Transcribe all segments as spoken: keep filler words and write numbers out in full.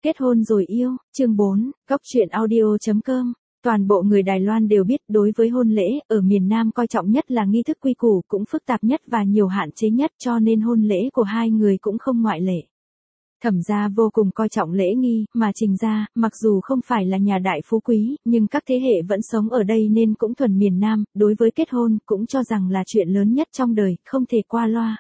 Kết hôn rồi yêu, chương bốn, góc truyện audio chấm com. Toàn bộ người Đài Loan đều biết đối với hôn lễ, ở miền Nam coi trọng nhất là nghi thức quy củ cũng phức tạp nhất và nhiều hạn chế nhất cho nên hôn lễ của hai người cũng không ngoại lệ. Thẩm gia vô cùng coi trọng lễ nghi, mà Trình gia, mặc dù không phải là nhà đại phú quý, nhưng các thế hệ vẫn sống ở đây nên cũng thuần miền Nam, đối với kết hôn cũng cho rằng là chuyện lớn nhất trong đời, không thể qua loa.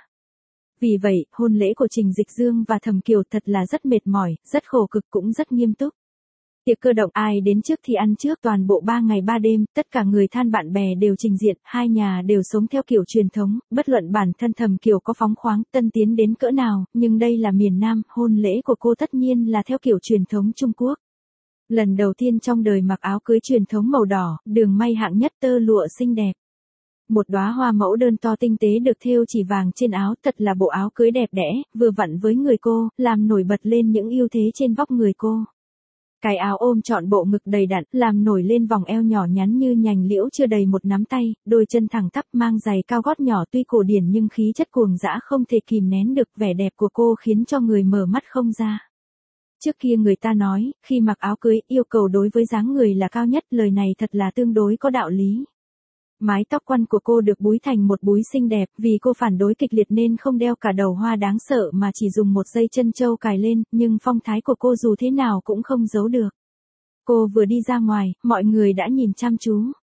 Vì vậy, hôn lễ của Trình Dịch Dương và Thẩm Kiều thật là rất mệt mỏi, rất khổ cực cũng rất nghiêm túc. Tiệc cơ động ai đến trước thì ăn trước, toàn bộ ba ngày ba đêm, tất cả người thân bạn bè đều trình diện, hai nhà đều sống theo kiểu truyền thống, bất luận bản thân Thẩm Kiều có phóng khoáng, tân tiến đến cỡ nào, nhưng đây là miền Nam, hôn lễ của cô tất nhiên là theo kiểu truyền thống Trung Quốc. Lần đầu tiên trong đời mặc áo cưới truyền thống màu đỏ, đường may hạng nhất tơ lụa xinh đẹp. Một đóa hoa mẫu đơn to tinh tế được thêu chỉ vàng trên áo, thật là bộ áo cưới đẹp đẽ, vừa vặn với người cô, làm nổi bật lên những ưu thế trên vóc người cô. Cái áo ôm trọn bộ ngực đầy đặn, làm nổi lên vòng eo nhỏ nhắn như nhành liễu chưa đầy một nắm tay, đôi chân thẳng tắp mang giày cao gót nhỏ tuy cổ điển nhưng khí chất cuồng dã không thể kìm nén được, vẻ đẹp của cô khiến cho người mở mắt không ra. Trước kia người ta nói, khi mặc áo cưới, yêu cầu đối với dáng người là cao nhất, lời này thật là tương đối có đạo lý. Mái tóc quăn của cô được búi thành một búi xinh đẹp, vì cô phản đối kịch liệt nên không đeo cả đầu hoa đáng sợ mà chỉ dùng một dây chân châu cài lên, nhưng phong thái của cô dù thế nào cũng không giấu được. Cô vừa đi ra ngoài, mọi người đã nhìn chăm chú.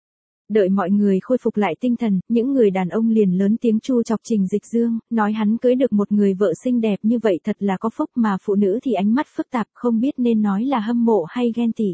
Đợi mọi người khôi phục lại tinh thần, những người đàn ông liền lớn tiếng chu chọc Trình Dịch Dương, nói hắn cưới được một người vợ xinh đẹp như vậy thật là có phúc, mà phụ nữ thì ánh mắt phức tạp không biết nên nói là hâm mộ hay ghen tị.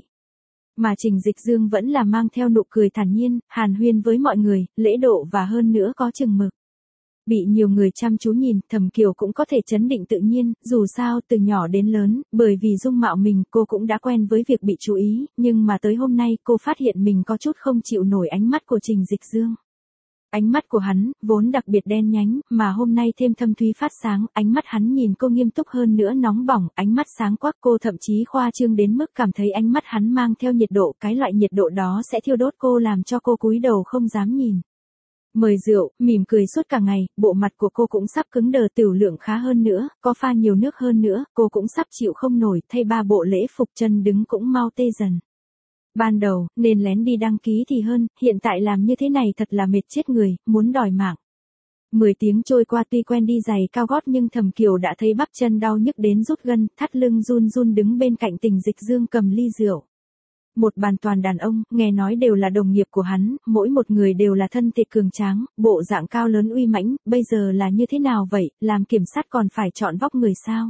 Mà Trình Dịch Dương vẫn là mang theo nụ cười thản nhiên, hàn huyên với mọi người, lễ độ và hơn nữa có chừng mực. Bị nhiều người chăm chú nhìn, Thẩm Kiều cũng có thể trấn định tự nhiên, dù sao từ nhỏ đến lớn, bởi vì dung mạo mình cô cũng đã quen với việc bị chú ý, nhưng mà tới hôm nay cô phát hiện mình có chút không chịu nổi ánh mắt của Trình Dịch Dương. Ánh mắt của hắn, vốn đặc biệt đen nhánh, mà hôm nay thêm thâm thúy phát sáng, ánh mắt hắn nhìn cô nghiêm túc hơn nữa nóng bỏng, ánh mắt sáng quắc, cô thậm chí khoa trương đến mức cảm thấy ánh mắt hắn mang theo nhiệt độ, cái loại nhiệt độ đó sẽ thiêu đốt cô làm cho cô cúi đầu không dám nhìn. Mời rượu, mỉm cười suốt cả ngày, bộ mặt của cô cũng sắp cứng đờ, tiểu lượng khá hơn nữa, có pha nhiều nước hơn nữa, cô cũng sắp chịu không nổi, thay ba bộ lễ phục chân đứng cũng mau tê dần. Ban đầu, nên lén đi đăng ký thì hơn, hiện tại làm như thế này thật là mệt chết người, muốn đòi mạng. Mười tiếng trôi qua tuy quen đi giày cao gót nhưng Thẩm Kiều đã thấy bắp chân đau nhức đến rút gân, thắt lưng run run đứng bên cạnh Trình Dịch Dương cầm ly rượu. Một bàn toàn đàn ông, nghe nói đều là đồng nghiệp của hắn, mỗi một người đều là thân thể cường tráng, bộ dạng cao lớn uy mãnh, bây giờ là như thế nào vậy, làm kiểm sát còn phải chọn vóc người sao?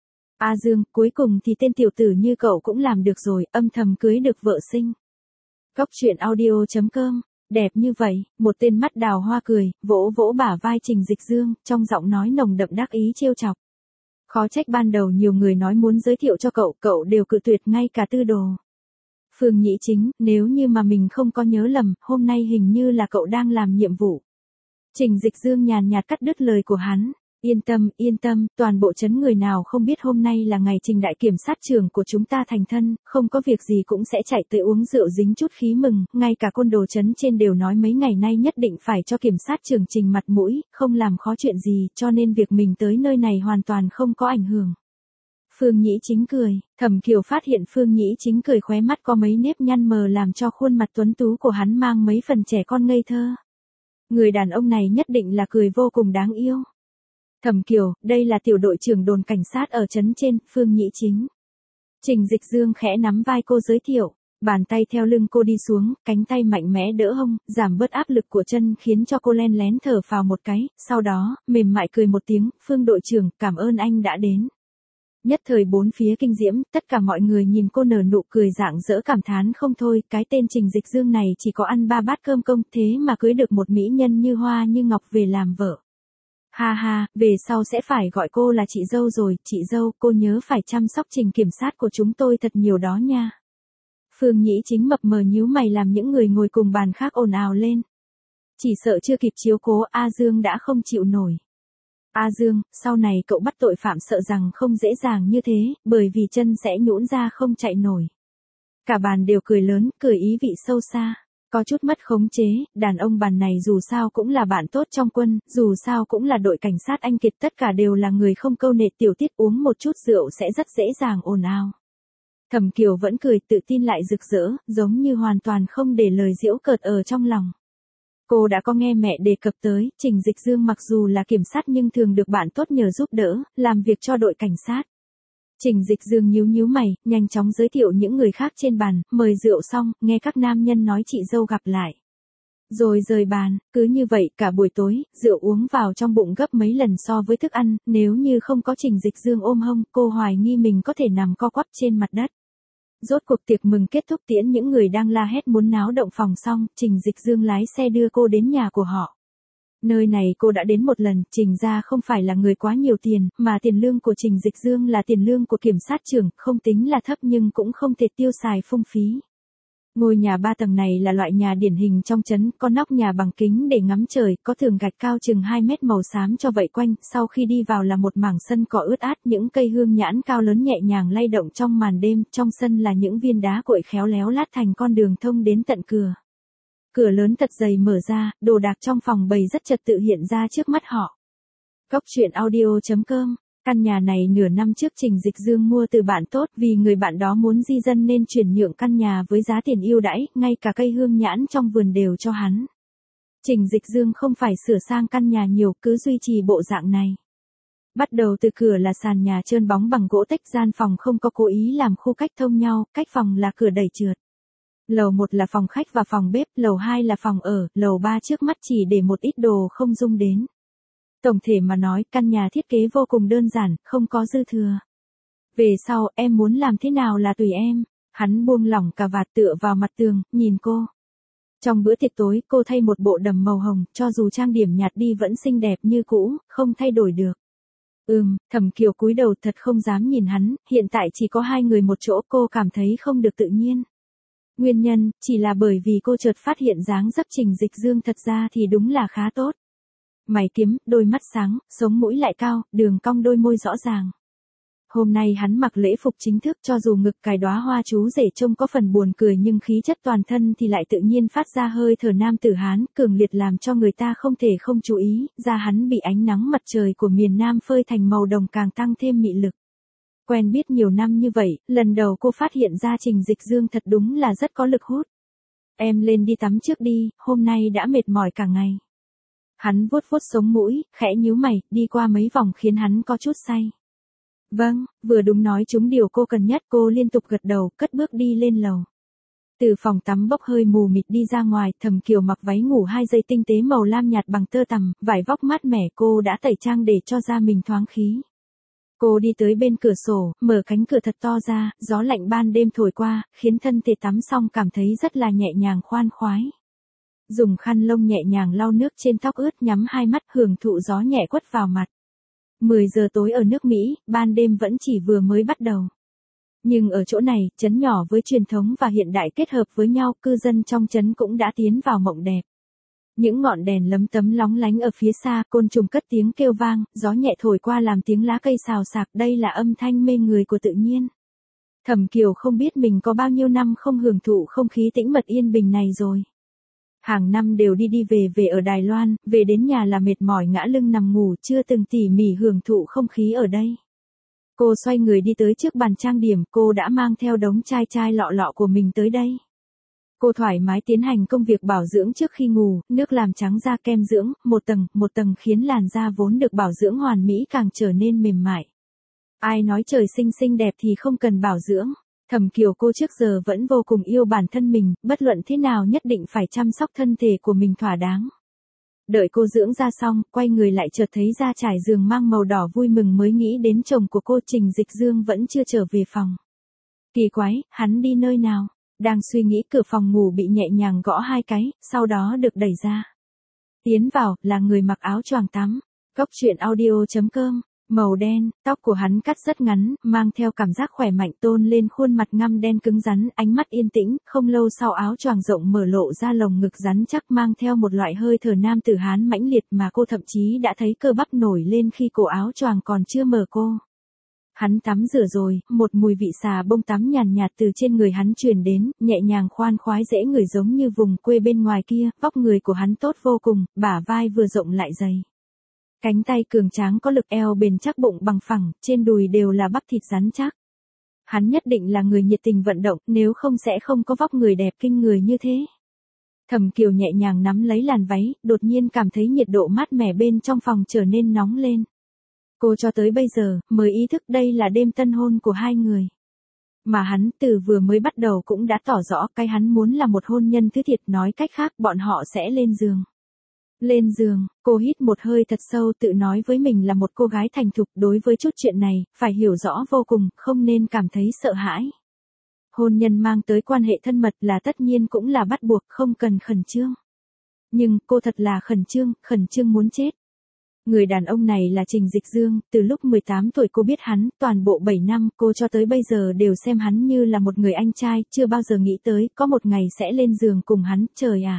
A Dương, cuối cùng thì tên tiểu tử như cậu cũng làm được rồi, âm thầm cưới được vợ xinh. Góc truyện audio chấm com, đẹp như vậy, một tên mắt đào hoa cười, vỗ vỗ bả vai Trình Dịch Dương, trong giọng nói nồng đậm đắc ý trêu chọc. Khó trách ban đầu nhiều người nói muốn giới thiệu cho cậu, cậu đều cự tuyệt ngay cả tư đồ. Phương Nhĩ Chính, nếu như mà mình không có nhớ lầm, hôm nay hình như là cậu đang làm nhiệm vụ. Trình Dịch Dương nhàn nhạt cắt đứt lời của hắn. Yên tâm, yên tâm, toàn bộ trấn người nào không biết hôm nay là ngày Trình đại kiểm sát trưởng của chúng ta thành thân, không có việc gì cũng sẽ chạy tới uống rượu dính chút khí mừng, ngay cả côn đồ trấn trên đều nói mấy ngày nay nhất định phải cho kiểm sát trưởng Trình mặt mũi, không làm khó chuyện gì, cho nên việc mình tới nơi này hoàn toàn không có ảnh hưởng. Phương Nhĩ Chính cười, Thẩm Kiều phát hiện Phương Nhĩ Chính cười khóe mắt có mấy nếp nhăn mờ làm cho khuôn mặt tuấn tú của hắn mang mấy phần trẻ con ngây thơ. Người đàn ông này nhất định là cười vô cùng đáng yêu. Thẩm Kiều, đây là tiểu đội trưởng đồn cảnh sát ở trấn trên, Phương Nhĩ Chính. Trình Dịch Dương khẽ nắm vai cô giới thiệu, bàn tay theo lưng cô đi xuống, cánh tay mạnh mẽ đỡ hông, giảm bớt áp lực của chân khiến cho cô len lén thở phào một cái, sau đó, mềm mại cười một tiếng, Phương đội trưởng, cảm ơn anh đã đến. Nhất thời bốn phía kinh diễm, tất cả mọi người nhìn cô nở nụ cười rạng rỡ cảm thán không thôi, cái tên Trình Dịch Dương này chỉ có ăn ba bát cơm công thế mà cưới được một mỹ nhân như hoa như ngọc về làm vợ. Ha ha, về sau sẽ phải gọi cô là chị dâu rồi, chị dâu, cô nhớ phải chăm sóc Trình kiểm sát của chúng tôi thật nhiều đó nha. Phương Nhĩ Chính mập mờ nhíu mày làm những người ngồi cùng bàn khác ồn ào lên. Chỉ sợ chưa kịp chiếu cố, A Dương đã không chịu nổi. A Dương, sau này cậu bắt tội phạm sợ rằng không dễ dàng như thế, bởi vì chân sẽ nhũn ra không chạy nổi. Cả bàn đều cười lớn, cười ý vị sâu xa. Có chút mất khống chế, đàn ông bàn này dù sao cũng là bạn tốt trong quân, dù sao cũng là đội cảnh sát anh kiệt, tất cả đều là người không câu nệ, tiểu tiết uống một chút rượu sẽ rất dễ dàng ồn ào. Thẩm Kiều vẫn cười tự tin lại rực rỡ, giống như hoàn toàn không để lời giễu cợt ở trong lòng. Cô đã có nghe mẹ đề cập tới, Trình Dịch Dương mặc dù là kiểm sát nhưng thường được bạn tốt nhờ giúp đỡ, làm việc cho đội cảnh sát. Trình Dịch Dương nhíu nhíu mày, nhanh chóng giới thiệu những người khác trên bàn, mời rượu xong, nghe các nam nhân nói chị dâu gặp lại. Rồi rời bàn, cứ như vậy cả buổi tối, rượu uống vào trong bụng gấp mấy lần so với thức ăn, nếu như không có Trình Dịch Dương ôm hông, cô hoài nghi mình có thể nằm co quắp trên mặt đất. Rốt cuộc tiệc mừng kết thúc tiễn những người đang la hét muốn náo động phòng xong, Trình Dịch Dương lái xe đưa cô đến nhà của họ. Nơi này cô đã đến một lần, Trình gia không phải là người quá nhiều tiền, mà tiền lương của Trình Dịch Dương là tiền lương của kiểm sát trưởng, không tính là thấp nhưng cũng không thể tiêu xài phung phí. Ngôi nhà ba tầng này là loại nhà điển hình trong trấn, có nóc nhà bằng kính để ngắm trời, có tường gạch cao chừng hai mét màu xám cho vây quanh, sau khi đi vào là một mảng sân cỏ ướt át, những cây hương nhãn cao lớn nhẹ nhàng lay động trong màn đêm, trong sân là những viên đá cuội khéo léo lát thành con đường thông đến tận cửa. Cửa lớn thật dày mở ra, đồ đạc trong phòng bày rất trật tự hiện ra trước mắt họ. Cốc truyện audio chấm com. Căn nhà này nửa năm trước Trình Dịch Dương mua từ bạn tốt, vì người bạn đó muốn di dân nên chuyển nhượng căn nhà với giá tiền ưu đãi, ngay cả cây hương nhãn trong vườn đều cho hắn. Trình Dịch Dương không phải sửa sang căn nhà nhiều, cứ duy trì bộ dạng này. Bắt đầu từ cửa là sàn nhà trơn bóng bằng gỗ tách, gian phòng không có cố ý làm khu cách thông nhau, cách phòng là cửa đẩy trượt. Lầu một là phòng khách và phòng bếp, lầu hai là phòng ở, lầu ba trước mắt chỉ để một ít đồ không dung đến. Tổng thể mà nói, căn nhà thiết kế vô cùng đơn giản, không có dư thừa. Về sau, em muốn làm thế nào là tùy em. Hắn buông lỏng cà vạt tựa vào mặt tường, nhìn cô. Trong bữa tiệc tối, cô thay một bộ đầm màu hồng, cho dù trang điểm nhạt đi vẫn xinh đẹp như cũ, không thay đổi được. Ừm, Thẩm Kiều cúi đầu thật không dám nhìn hắn, hiện tại chỉ có hai người một chỗ, cô cảm thấy không được tự nhiên. Nguyên nhân, chỉ là bởi vì cô chợt phát hiện dáng dấp Trình Dịch Dương thật ra thì đúng là khá tốt. Mày kiếm, đôi mắt sáng, sống mũi lại cao, đường cong đôi môi rõ ràng. Hôm nay hắn mặc lễ phục chính thức, cho dù ngực cài đóa hoa chú rể trông có phần buồn cười nhưng khí chất toàn thân thì lại tự nhiên phát ra hơi thở nam tử Hán, cường liệt làm cho người ta không thể không chú ý, da hắn bị ánh nắng mặt trời của miền Nam phơi thành màu đồng càng tăng thêm mị lực. Quen biết nhiều năm như vậy, lần đầu cô phát hiện ra Trình Dịch Dương thật đúng là rất có lực hút. Em lên đi tắm trước đi, hôm nay đã mệt mỏi cả ngày. Hắn vuốt vuốt sống mũi, khẽ nhíu mày, đi qua mấy vòng khiến hắn có chút say. Vâng, vừa đúng nói trúng điều cô cần nhất, cô liên tục gật đầu, cất bước đi lên lầu. Từ phòng tắm bốc hơi mù mịt đi ra ngoài, Thẩm Kiều mặc váy ngủ hai dây tinh tế màu lam nhạt bằng tơ tằm, vải vóc mát mẻ, cô đã tẩy trang để cho da mình thoáng khí. Cô đi tới bên cửa sổ, mở cánh cửa thật to ra, gió lạnh ban đêm thổi qua, khiến thân thể tắm xong cảm thấy rất là nhẹ nhàng khoan khoái. Dùng khăn lông nhẹ nhàng lau nước trên tóc ướt, nhắm hai mắt hưởng thụ gió nhẹ quất vào mặt. mười giờ tối ở nước Mỹ, ban đêm vẫn chỉ vừa mới bắt đầu. Nhưng ở chỗ này, trấn nhỏ với truyền thống và hiện đại kết hợp với nhau, cư dân trong trấn cũng đã tiến vào mộng đẹp. Những ngọn đèn lấm tấm lóng lánh ở phía xa, côn trùng cất tiếng kêu vang, gió nhẹ thổi qua làm tiếng lá cây xào xạc, đây là âm thanh mê người của tự nhiên. Thẩm Kiều không biết mình có bao nhiêu năm không hưởng thụ không khí tĩnh mật yên bình này rồi. Hàng năm đều đi đi về về ở Đài Loan, về đến nhà là mệt mỏi ngã lưng nằm ngủ, chưa từng tỉ mỉ hưởng thụ không khí ở đây. Cô xoay người đi tới trước bàn trang điểm, cô đã mang theo đống chai chai lọ lọ của mình tới đây. Cô thoải mái tiến hành công việc bảo dưỡng trước khi ngủ, nước làm trắng da, kem dưỡng, một tầng, một tầng khiến làn da vốn được bảo dưỡng hoàn mỹ càng trở nên mềm mại. Ai nói trời sinh xinh đẹp thì không cần bảo dưỡng. Thẩm Kiều cô trước giờ vẫn vô cùng yêu bản thân mình, bất luận thế nào nhất định phải chăm sóc thân thể của mình thỏa đáng. Đợi cô dưỡng da xong, quay người lại chợt thấy da trải giường mang màu đỏ, vui mừng mới nghĩ đến chồng của cô. Trình Dịch Dương vẫn chưa trở về phòng. Kỳ quái, hắn đi nơi nào? Đang suy nghĩ, cửa phòng ngủ bị nhẹ nhàng gõ hai cái, sau đó được đẩy ra. Tiến vào, là người mặc áo choàng tắm. Cốc truyện audio chấm com. Màu đen, tóc của hắn cắt rất ngắn, mang theo cảm giác khỏe mạnh tôn lên khuôn mặt ngăm đen cứng rắn, ánh mắt yên tĩnh, không lâu sau áo choàng rộng mở lộ ra lồng ngực rắn chắc mang theo một loại hơi thở nam tử Hán mãnh liệt mà cô thậm chí đã thấy cơ bắp nổi lên khi cổ áo choàng còn chưa mở cô. Hắn tắm rửa rồi, một mùi vị xà bông tắm nhàn nhạt từ trên người hắn truyền đến, nhẹ nhàng khoan khoái dễ ngửi giống như vùng quê bên ngoài kia, vóc người của hắn tốt vô cùng, bả vai vừa rộng lại dày. Cánh tay cường tráng có lực, eo bền chắc, bụng bằng phẳng, trên đùi đều là bắp thịt rắn chắc. Hắn nhất định là người nhiệt tình vận động, nếu không sẽ không có vóc người đẹp kinh người như thế. Thẩm Kiều nhẹ nhàng nắm lấy làn váy, đột nhiên cảm thấy nhiệt độ mát mẻ bên trong phòng trở nên nóng lên. Cô cho tới bây giờ, mới ý thức đây là đêm tân hôn của hai người. Mà hắn từ vừa mới bắt đầu cũng đã tỏ rõ cái hắn muốn là một hôn nhân thứ thiệt, nói cách khác bọn họ sẽ lên giường. Lên giường, cô hít một hơi thật sâu tự nói với mình là một cô gái thành thục, đối với chút chuyện này, phải hiểu rõ vô cùng, không nên cảm thấy sợ hãi. Hôn nhân mang tới quan hệ thân mật là tất nhiên cũng là bắt buộc, không cần khẩn trương. Nhưng cô thật là khẩn trương, khẩn trương muốn chết. Người đàn ông này là Trình Dịch Dương, từ lúc mười tám tuổi cô biết hắn, toàn bộ bảy năm cô cho tới bây giờ đều xem hắn như là một người anh trai, chưa bao giờ nghĩ tới có một ngày sẽ lên giường cùng hắn, trời à.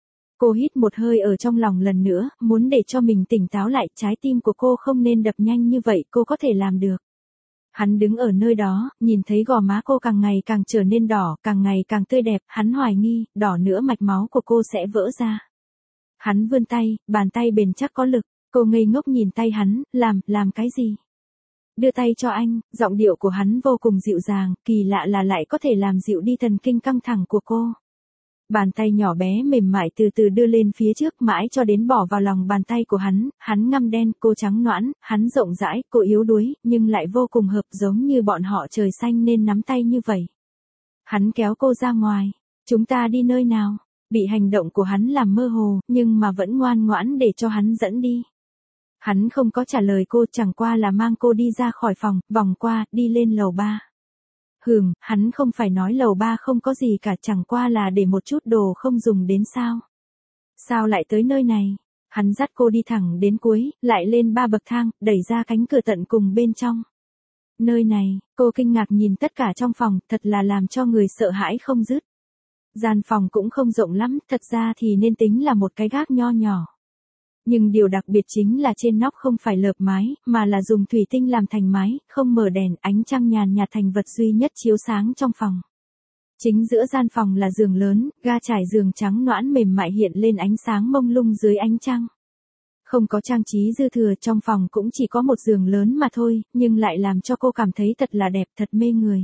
Cô hít một hơi ở trong lòng lần nữa, muốn để cho mình tỉnh táo lại, trái tim của cô không nên đập nhanh như vậy, cô có thể làm được. Hắn đứng ở nơi đó, nhìn thấy gò má cô càng ngày càng trở nên đỏ, càng ngày càng tươi đẹp, hắn hoài nghi, đỏ nữa mạch máu của cô sẽ vỡ ra. Hắn vươn tay, bàn tay bền chắc có lực, cô ngây ngốc nhìn tay hắn, làm, làm cái gì? Đưa tay cho anh, giọng điệu của hắn vô cùng dịu dàng, kỳ lạ là lại có thể làm dịu đi thần kinh căng thẳng của cô. Bàn tay nhỏ bé mềm mại từ từ đưa lên phía trước mãi cho đến bỏ vào lòng bàn tay của hắn, hắn ngăm đen, cô trắng nõn, hắn rộng rãi, cô yếu đuối, nhưng lại vô cùng hợp, giống như bọn họ trời xanh nên nắm tay như vậy. Hắn kéo cô ra ngoài, chúng ta đi nơi nào? Bị hành động của hắn làm mơ hồ, nhưng mà vẫn ngoan ngoãn để cho hắn dẫn đi. Hắn không có trả lời cô, chẳng qua là mang cô đi ra khỏi phòng, vòng qua, đi lên lầu ba. Hừm, hắn không phải nói lầu ba không có gì cả, chẳng qua là để một chút đồ không dùng đến sao. Sao lại tới nơi này? Hắn dắt cô đi thẳng đến cuối, lại lên ba bậc thang, đẩy ra cánh cửa tận cùng bên trong. Nơi này, cô kinh ngạc nhìn tất cả trong phòng, thật là làm cho người sợ hãi không dứt. Gian phòng cũng không rộng lắm, thật ra thì nên tính là một cái gác nho nhỏ. Nhưng điều đặc biệt chính là trên nóc không phải lợp mái, mà là dùng thủy tinh làm thành mái, không mở đèn, ánh trăng nhàn nhạt thành vật duy nhất chiếu sáng trong phòng. Chính giữa gian phòng là giường lớn, ga trải giường trắng nõn mềm mại hiện lên ánh sáng mông lung dưới ánh trăng. Không có trang trí dư thừa, trong phòng cũng chỉ có một giường lớn mà thôi, nhưng lại làm cho cô cảm thấy thật là đẹp, thật mê người.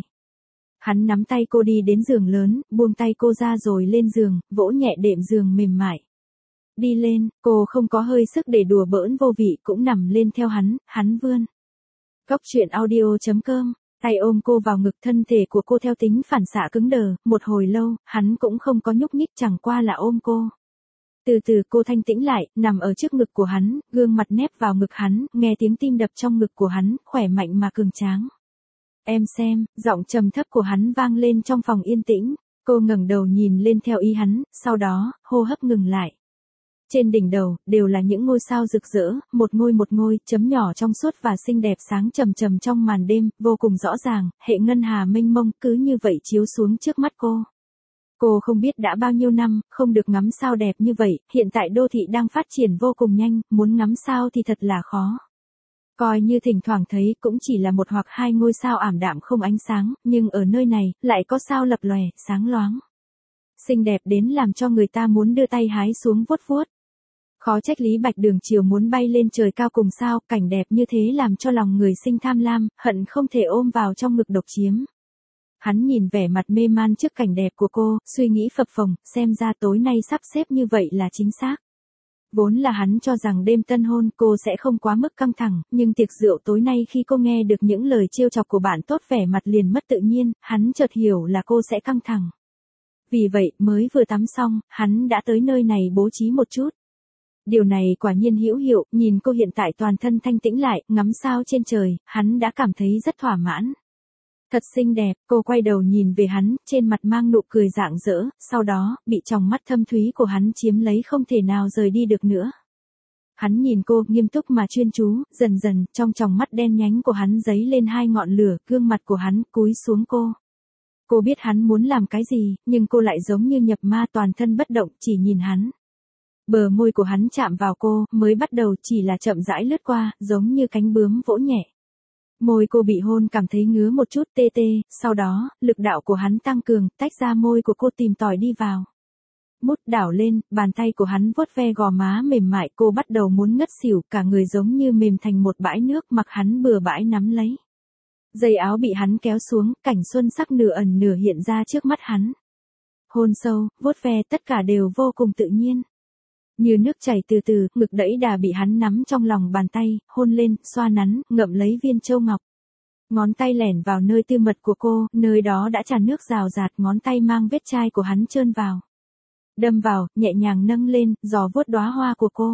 Hắn nắm tay cô đi đến giường lớn, buông tay cô ra rồi lên giường, vỗ nhẹ đệm giường mềm mại. Đi lên, cô không có hơi sức để đùa bỡn vô vị, cũng nằm lên theo hắn, hắn vươn. Góc truyện audio chấm com, tay ôm cô vào ngực, thân thể của cô theo tính phản xạ cứng đờ, một hồi lâu, hắn cũng không có nhúc nhích, chẳng qua là ôm cô. Từ từ cô thanh tĩnh lại, nằm ở trước ngực của hắn, gương mặt nép vào ngực hắn, nghe tiếng tim đập trong ngực của hắn, khỏe mạnh mà cường tráng. Em xem, giọng trầm thấp của hắn vang lên trong phòng yên tĩnh, cô ngẩng đầu nhìn lên theo ý hắn, sau đó, hô hấp ngừng lại. Trên đỉnh đầu, đều là những ngôi sao rực rỡ, một ngôi một ngôi, chấm nhỏ trong suốt và xinh đẹp sáng trầm trầm trong màn đêm, vô cùng rõ ràng, hệ ngân hà mênh mông, cứ như vậy chiếu xuống trước mắt cô. Cô không biết đã bao nhiêu năm, không được ngắm sao đẹp như vậy, hiện tại đô thị đang phát triển vô cùng nhanh, muốn ngắm sao thì thật là khó. Coi như thỉnh thoảng thấy cũng chỉ là một hoặc hai ngôi sao ảm đạm không ánh sáng, nhưng ở nơi này, lại có sao lập lòe, sáng loáng. Xinh đẹp đến làm cho người ta muốn đưa tay hái xuống vuốt vuốt. Khó trách Lý Bạch Đường chiều muốn bay lên trời cao cùng sao, cảnh đẹp như thế làm cho lòng người sinh tham lam, hận không thể ôm vào trong ngực độc chiếm. Hắn nhìn vẻ mặt mê man trước cảnh đẹp của cô, suy nghĩ phập phồng, xem ra tối nay sắp xếp như vậy là chính xác. Vốn là hắn cho rằng đêm tân hôn cô sẽ không quá mức căng thẳng, nhưng tiệc rượu tối nay khi cô nghe được những lời trêu chọc của bạn tốt vẻ mặt liền mất tự nhiên, hắn chợt hiểu là cô sẽ căng thẳng. Vì vậy, mới vừa tắm xong, hắn đã tới nơi này bố trí một chút. Điều này quả nhiên hữu hiệu, nhìn cô hiện tại toàn thân thanh tĩnh lại, ngắm sao trên trời, hắn đã cảm thấy rất thỏa mãn. Thật xinh đẹp, cô quay đầu nhìn về hắn, trên mặt mang nụ cười rạng rỡ, sau đó, bị tròng mắt thâm thúy của hắn chiếm lấy không thể nào rời đi được nữa. Hắn nhìn cô, nghiêm túc mà chuyên chú, dần dần, trong tròng mắt đen nhánh của hắn giấy lên hai ngọn lửa, gương mặt của hắn cúi xuống cô. Cô biết hắn muốn làm cái gì, nhưng cô lại giống như nhập ma toàn thân bất động, chỉ nhìn hắn. Bờ môi của hắn chạm vào cô, mới bắt đầu chỉ là chậm rãi lướt qua, giống như cánh bướm vỗ nhẹ. Môi cô bị hôn cảm thấy ngứa một chút tê tê, sau đó, lực đạo của hắn tăng cường, tách ra môi của cô tìm tòi đi vào. Mút đảo lên, bàn tay của hắn vuốt ve gò má mềm mại, cô bắt đầu muốn ngất xỉu, cả người giống như mềm thành một bãi nước mặc hắn bừa bãi nắm lấy. Dây áo bị hắn kéo xuống, cảnh xuân sắc nửa ẩn nửa hiện ra trước mắt hắn. Hôn sâu, vuốt ve tất cả đều vô cùng tự nhiên. Như nước chảy từ từ, ngực đẫy đà bị hắn nắm trong lòng bàn tay, hôn lên, xoa nắn, ngậm lấy viên châu ngọc. Ngón tay lẻn vào nơi tư mật của cô, nơi đó đã tràn nước rào rạt, ngón tay mang vết chai của hắn trơn vào. Đâm vào, nhẹ nhàng nâng lên, giò vuốt đóa hoa của cô.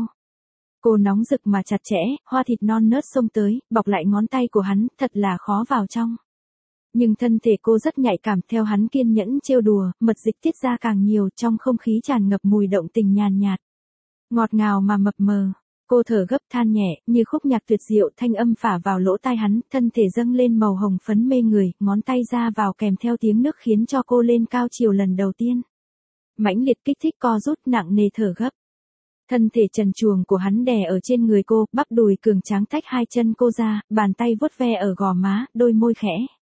Cô nóng rực mà chặt chẽ, hoa thịt non nớt xông tới, bọc lại ngón tay của hắn, thật là khó vào trong. Nhưng thân thể cô rất nhạy cảm, theo hắn kiên nhẫn trêu đùa, mật dịch tiết ra càng nhiều, trong không khí tràn ngập mùi động tình nhàn nhạt. Ngọt ngào mà mập mờ. Cô thở gấp than nhẹ, như khúc nhạc tuyệt diệu, thanh âm phả vào lỗ tai hắn, thân thể dâng lên màu hồng phấn mê người, ngón tay ra vào kèm theo tiếng nước khiến cho cô lên cao chiều lần đầu tiên. Mãnh liệt kích thích co rút nặng nề thở gấp. Thân thể trần truồng của hắn đè ở trên người cô, bắp đùi cường tráng tách hai chân cô ra, bàn tay vuốt ve ở gò má, đôi môi khẽ.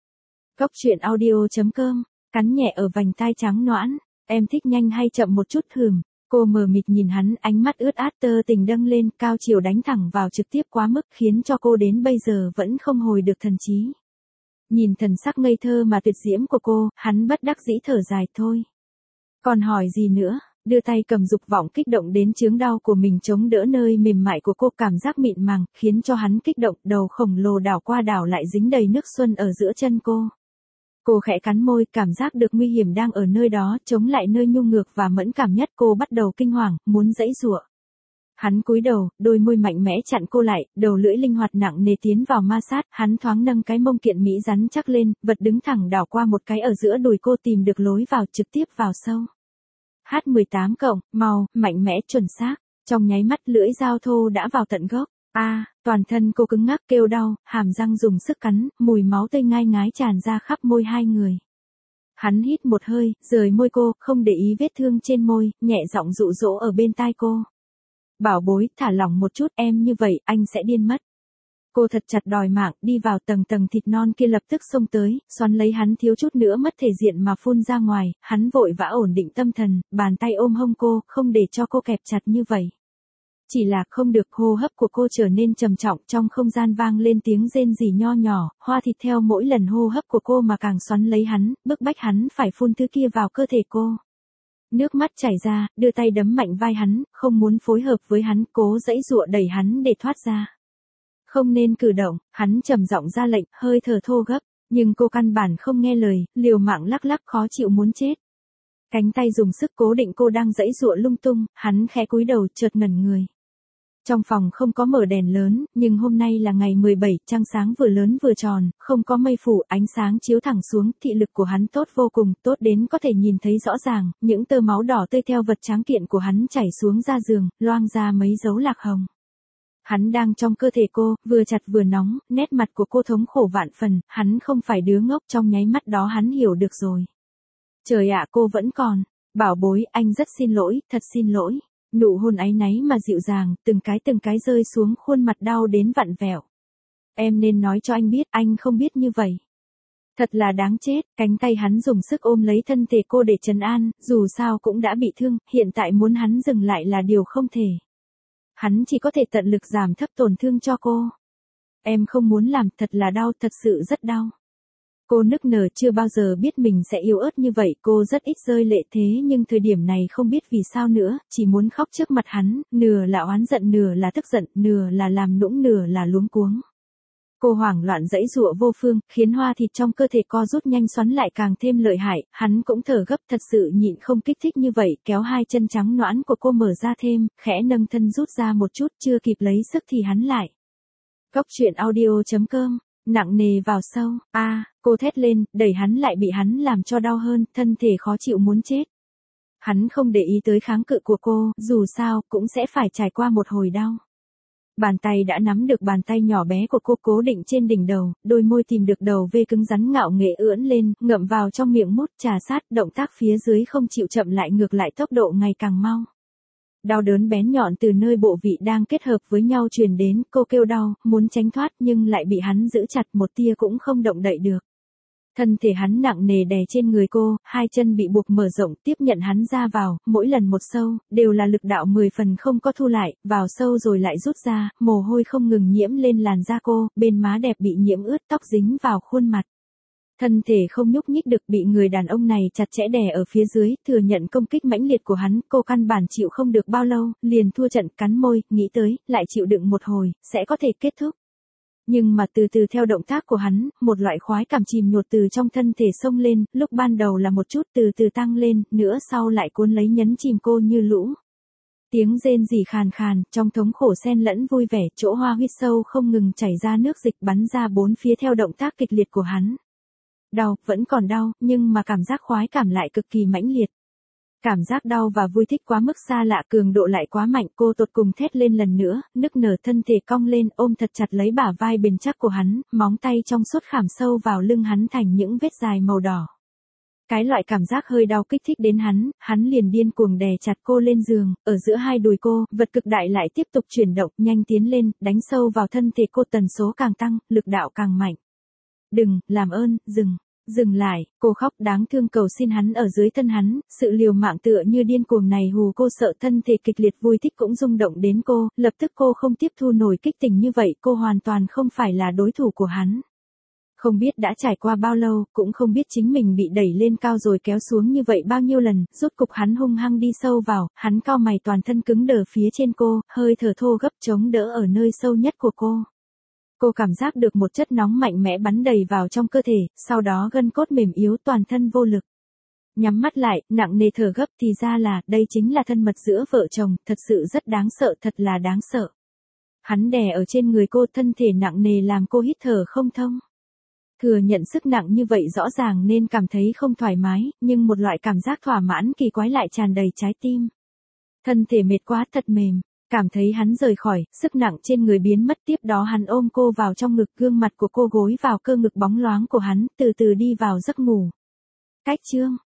Cốc truyện audio chấm com, cắn nhẹ ở vành tai trắng nõn, em thích nhanh hay chậm một chút thường. Cô mờ mịt nhìn hắn, ánh mắt ướt át tơ tình dâng lên, cao chiều đánh thẳng vào trực tiếp quá mức, khiến cho cô đến bây giờ vẫn không hồi được thần trí. Nhìn thần sắc ngây thơ mà tuyệt diễm của cô, hắn bất đắc dĩ thở dài thôi. Còn hỏi gì nữa, đưa tay cầm dục vọng kích động đến chướng đau của mình chống đỡ nơi mềm mại của cô, cảm giác mịn màng, khiến cho hắn kích động, đầu khổng lồ đảo qua đảo lại dính đầy nước xuân ở giữa chân cô. Cô khẽ cắn môi, cảm giác được nguy hiểm đang ở nơi đó, chống lại nơi nhu ngược và mẫn cảm nhất, cô bắt đầu kinh hoàng, muốn giãy giụa. Hắn cúi đầu, đôi môi mạnh mẽ chặn cô lại, đầu lưỡi linh hoạt nặng nề tiến vào ma sát, hắn thoáng nâng cái mông kiện mỹ rắn chắc lên, vật đứng thẳng đảo qua một cái ở giữa đùi cô, tìm được lối vào, trực tiếp vào sâu. hát mười tám cộng, mau, mạnh mẽ chuẩn xác, trong nháy mắt lưỡi dao thô đã vào tận gốc. A, à, toàn thân cô cứng ngắc kêu đau, hàm răng dùng sức cắn, mùi máu tươi ngai ngái tràn ra khắp môi hai người. Hắn hít một hơi, rời môi cô, không để ý vết thương trên môi, nhẹ giọng dụ dỗ ở bên tai cô. Bảo bối, thả lỏng một chút, em như vậy, anh sẽ điên mất. Cô thật chặt đòi mạng, đi vào tầng tầng thịt non kia lập tức xông tới, xoắn lấy hắn thiếu chút nữa mất thể diện mà phun ra ngoài, hắn vội vã ổn định tâm thần, bàn tay ôm hông cô, không để cho cô kẹp chặt như vậy. Chỉ là không được, hô hấp của cô trở nên trầm trọng, trong không gian vang lên tiếng rên rỉ nho nhỏ, hoa thịt theo mỗi lần hô hấp của cô mà càng xoắn lấy hắn, bức bách hắn phải phun thứ kia vào cơ thể cô. Nước mắt chảy ra, đưa tay đấm mạnh vai hắn, không muốn phối hợp với hắn, cố giãy giụa đẩy hắn để thoát ra. Không nên cử động, hắn trầm giọng ra lệnh, hơi thở thô gấp, nhưng cô căn bản không nghe lời, liều mạng lắc lắc khó chịu muốn chết. Cánh tay dùng sức cố định cô đang giãy giụa lung tung, hắn khẽ cúi đầu chợt ngẩn người. Trong phòng không có mở đèn lớn, nhưng hôm nay là ngày mười bảy, trăng sáng vừa lớn vừa tròn, không có mây phủ, ánh sáng chiếu thẳng xuống, thị lực của hắn tốt vô cùng, tốt đến có thể nhìn thấy rõ ràng, những tơ máu đỏ tươi theo vật tráng kiện của hắn chảy xuống ra giường, loang ra mấy dấu lạc hồng. Hắn đang trong cơ thể cô, vừa chặt vừa nóng, nét mặt của cô thống khổ vạn phần, hắn không phải đứa ngốc, trong nháy mắt đó hắn hiểu được rồi. Trời ạ, cô vẫn còn. Bảo bối, anh rất xin lỗi, thật xin lỗi. Nụ hôn áy náy mà dịu dàng, từng cái từng cái rơi xuống khuôn mặt đau đến vặn vẹo. Em nên nói cho anh biết, anh không biết như vậy. Thật là đáng chết, cánh tay hắn dùng sức ôm lấy thân thể cô để trấn an, dù sao cũng đã bị thương, hiện tại muốn hắn dừng lại là điều không thể. Hắn chỉ có thể tận lực giảm thấp tổn thương cho cô. Em không muốn làm, thật là đau, thật sự rất đau. Cô nức nở, chưa bao giờ biết mình sẽ yếu ớt như vậy, cô rất ít rơi lệ thế nhưng thời điểm này không biết vì sao nữa, chỉ muốn khóc trước mặt hắn, nửa là oán giận nửa là tức giận, nửa là làm nũng nửa là luống cuống. Cô hoảng loạn giãy giụa vô phương, khiến hoa thịt trong cơ thể co rút nhanh xoắn lại càng thêm lợi hại, hắn cũng thở gấp, thật sự nhịn không kích thích như vậy, kéo hai chân trắng nõn của cô mở ra thêm, khẽ nâng thân rút ra một chút, chưa kịp lấy sức thì hắn lại. Cốc truyện audio chấm com, nặng nề vào sâu, a, à, cô thét lên, đẩy hắn lại bị hắn làm cho đau hơn, thân thể khó chịu muốn chết. Hắn không để ý tới kháng cự của cô, dù sao, cũng sẽ phải trải qua một hồi đau. Bàn tay đã nắm được bàn tay nhỏ bé của cô cố định trên đỉnh đầu, đôi môi tìm được đầu vê cứng rắn ngạo nghễ ưỡn lên, ngậm vào trong miệng mút trà sát, động tác phía dưới không chịu chậm lại ngược lại tốc độ ngày càng mau. Đau đớn bén nhọn từ nơi bộ vị đang kết hợp với nhau truyền đến, cô kêu đau, muốn tránh thoát nhưng lại bị hắn giữ chặt một tia cũng không động đậy được. Thân thể hắn nặng nề đè trên người cô, hai chân bị buộc mở rộng tiếp nhận hắn ra vào, mỗi lần một sâu, đều là lực đạo mười phần không có thu lại, vào sâu rồi lại rút ra, mồ hôi không ngừng nhiễm lên làn da cô, bên má đẹp bị nhiễm ướt, tóc dính vào khuôn mặt. Thân thể không nhúc nhích được bị người đàn ông này chặt chẽ đè ở phía dưới, thừa nhận công kích mãnh liệt của hắn, cô căn bản chịu không được bao lâu, liền thua trận cắn môi, nghĩ tới, lại chịu đựng một hồi, sẽ có thể kết thúc. Nhưng mà từ từ theo động tác của hắn, một loại khoái cảm chìm nhột từ trong thân thể xông lên, lúc ban đầu là một chút từ từ tăng lên, nữa sau lại cuốn lấy nhấn chìm cô như lũ. Tiếng rên rỉ khàn khàn, trong thống khổ xen lẫn vui vẻ, chỗ hoa huyết sâu không ngừng chảy ra nước dịch bắn ra bốn phía theo động tác kịch liệt của hắn. Đau, vẫn còn đau, nhưng mà cảm giác khoái cảm lại cực kỳ mãnh liệt. Cảm giác đau và vui thích quá mức xa lạ, cường độ lại quá mạnh, cô tột cùng thét lên lần nữa, nức nở thân thể cong lên, ôm thật chặt lấy bả vai bền chắc của hắn, móng tay trong suốt khảm sâu vào lưng hắn thành những vết dài màu đỏ. Cái loại cảm giác hơi đau kích thích đến hắn, hắn liền điên cuồng đè chặt cô lên giường, ở giữa hai đùi cô, vật cực đại lại tiếp tục chuyển động, nhanh tiến lên, đánh sâu vào thân thể cô, tần số càng tăng, lực đạo càng mạnh. Đừng, làm ơn, dừng. Dừng lại, cô khóc đáng thương cầu xin hắn ở dưới thân hắn, sự liều mạng tựa như điên cuồng này hù cô sợ thân thể kịch liệt vui thích cũng rung động đến cô, lập tức cô không tiếp thu nổi kích tình như vậy, cô hoàn toàn không phải là đối thủ của hắn. Không biết đã trải qua bao lâu, cũng không biết chính mình bị đẩy lên cao rồi kéo xuống như vậy bao nhiêu lần, rốt cục hắn hung hăng đi sâu vào, hắn cau mày toàn thân cứng đờ phía trên cô, hơi thở thô gấp chống đỡ ở nơi sâu nhất của cô. Cô cảm giác được một chất nóng mạnh mẽ bắn đầy vào trong cơ thể, sau đó gân cốt mềm yếu toàn thân vô lực. Nhắm mắt lại, nặng nề thở gấp thì ra là, đây chính là thân mật giữa vợ chồng, thật sự rất đáng sợ, thật là đáng sợ. Hắn đè ở trên người cô, thân thể nặng nề làm cô hít thở không thông. Thừa nhận sức nặng như vậy rõ ràng nên cảm thấy không thoải mái, nhưng một loại cảm giác thỏa mãn kỳ quái lại tràn đầy trái tim. Thân thể mệt quá thật mềm. Cảm thấy hắn rời khỏi, sức nặng trên người biến mất, tiếp đó hắn ôm cô vào trong ngực, gương mặt của cô gối vào cơ ngực bóng loáng của hắn, từ từ đi vào giấc ngủ. Cách chương